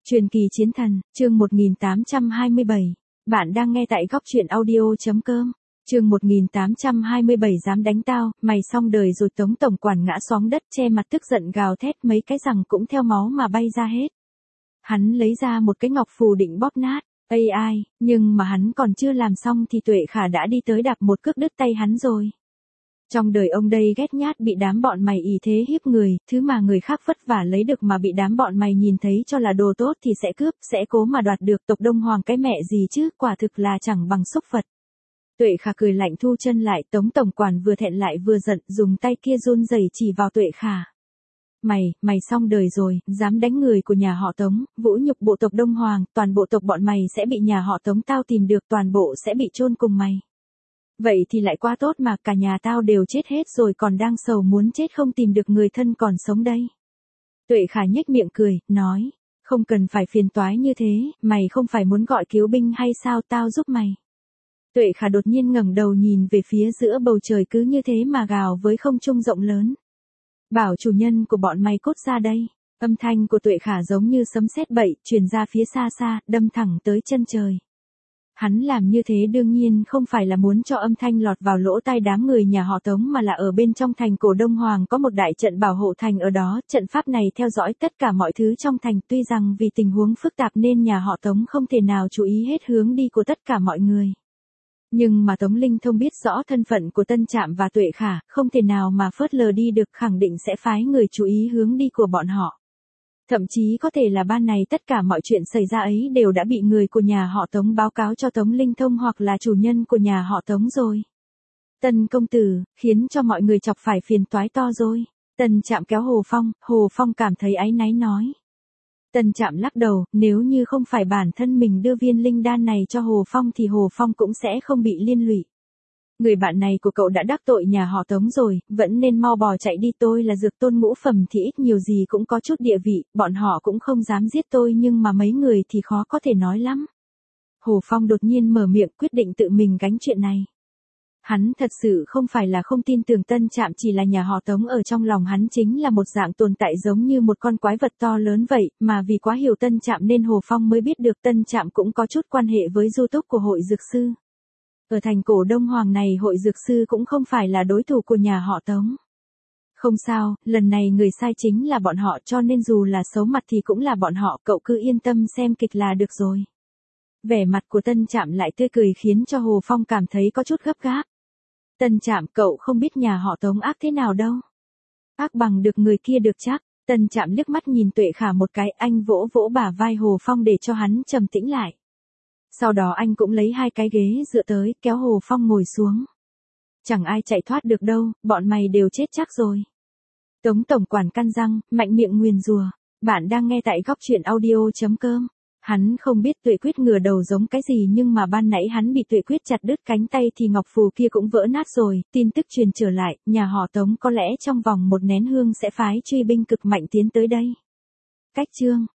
Truyền kỳ chiến thần, chương 1827. Bạn đang nghe tại góc truyện audio.com. Chương 1827 dám đánh tao, mày xong đời rồi. Tống tổng quản ngã xuống đất che mặt tức giận gào thét, mấy cái răng cũng theo máu mà bay ra hết. Hắn lấy ra một cái ngọc phù định bóp nát. Ai, nhưng mà hắn còn chưa làm xong thì Tuệ Khả đã đi tới đạp một cước đứt tay hắn rồi. Trong đời ông đây ghét nhát bị đám bọn mày ỷ thế hiếp người, thứ mà người khác vất vả lấy được mà bị đám bọn mày nhìn thấy cho là đồ tốt thì sẽ cướp, sẽ cố mà đoạt được. Tộc Đông Hoàng cái mẹ gì chứ, quả thực là chẳng bằng xúc vật. Tuệ Khả cười lạnh thu chân lại. Tống tổng quản vừa thẹn lại vừa giận, dùng tay kia run rẩy chỉ vào Tuệ Khả. Mày xong đời rồi, dám đánh người của nhà họ Tống, vũ nhục bộ tộc Đông Hoàng, toàn bộ tộc bọn mày sẽ bị nhà họ Tống tao tìm được, toàn bộ sẽ bị chôn cùng mày. Vậy thì lại quá tốt mà, cả nhà tao đều chết hết rồi còn đang sầu muốn chết không tìm được người thân còn sống đây. Tuệ Khả nhếch miệng cười, nói, không cần phải phiền toái như thế, mày không phải muốn gọi cứu binh hay sao, tao giúp mày. Tuệ Khả đột nhiên ngẩng đầu nhìn về phía giữa bầu trời cứ như thế mà gào với không trung rộng lớn. Bảo chủ nhân của bọn mày cút ra đây. Âm thanh của Tuệ Khả giống như sấm sét bậy, truyền ra phía xa xa, đâm thẳng tới chân trời. Hắn làm như thế đương nhiên không phải là muốn cho âm thanh lọt vào lỗ tai đám người nhà họ Tống mà là ở bên trong thành cổ Đông Hoàng có một đại trận bảo hộ thành ở đó, trận pháp này theo dõi tất cả mọi thứ trong thành, tuy rằng vì tình huống phức tạp nên nhà họ Tống không thể nào chú ý hết hướng đi của tất cả mọi người. Nhưng mà Tống Linh Thông biết rõ thân phận của Tân Trạm và Tuệ Khả, không thể nào mà phớt lờ đi được, khẳng định sẽ phái người chú ý hướng đi của bọn họ. Thậm chí có thể là ban này tất cả mọi chuyện xảy ra ấy đều đã bị người của nhà họ Tống báo cáo cho Tống Linh Thông hoặc là chủ nhân của nhà họ Tống rồi. Tân công tử, khiến cho mọi người chọc phải phiền toái to rồi. Tân Trạm kéo Hồ Phong cảm thấy áy náy nói. Tân Trạm lắc đầu, nếu như không phải bản thân mình đưa viên linh đan này cho Hồ Phong thì Hồ Phong cũng sẽ không bị liên lụy. Người bạn này của cậu đã đắc tội nhà họ Tống rồi, vẫn nên mau bỏ chạy đi. Tôi là dược tôn ngũ phẩm thì ít nhiều gì cũng có chút địa vị, bọn họ cũng không dám giết tôi nhưng mà mấy người thì khó có thể nói lắm. Hồ Phong đột nhiên mở miệng quyết định tự mình gánh chuyện này. Hắn thật sự không phải là không tin tưởng Tân Trạm, chỉ là nhà họ Tống ở trong lòng hắn chính là một dạng tồn tại giống như một con quái vật to lớn vậy, mà vì quá hiểu Tân Trạm nên Hồ Phong mới biết được Tân Trạm cũng có chút quan hệ với du túc của hội dược sư. Ở thành cổ Đông Hoàng này hội dược sư cũng không phải là đối thủ của nhà họ Tống. Không sao, lần này người sai chính là bọn họ cho nên dù là xấu mặt thì cũng là bọn họ, cậu cứ yên tâm xem kịch là được rồi. Vẻ mặt của Tân Trạm lại tươi cười khiến cho Hồ Phong cảm thấy có chút gấp gáp. Tân Trạm, cậu không biết nhà họ Tống ác thế nào đâu. Ác bằng được người kia được chắc. Tân Trạm liếc mắt nhìn Tuệ Khả một cái, anh vỗ vỗ bả vai Hồ Phong để cho hắn trầm tĩnh lại. Sau đó anh cũng lấy hai cái ghế dựa tới, kéo Hồ Phong ngồi xuống. Chẳng ai chạy thoát được đâu, bọn mày đều chết chắc rồi. Tống tổng quản căn răng, mạnh miệng nguyền rủa. Bạn đang nghe tại góc truyện audio.com. Hắn không biết Tuệ Quyết ngửa đầu giống cái gì nhưng mà ban nãy hắn bị Tuệ Quyết chặt đứt cánh tay thì ngọc phù kia cũng vỡ nát rồi. Tin tức truyền trở lại, nhà họ Tống có lẽ trong vòng một nén hương sẽ phái truy binh cực mạnh tiến tới đây. Cách chương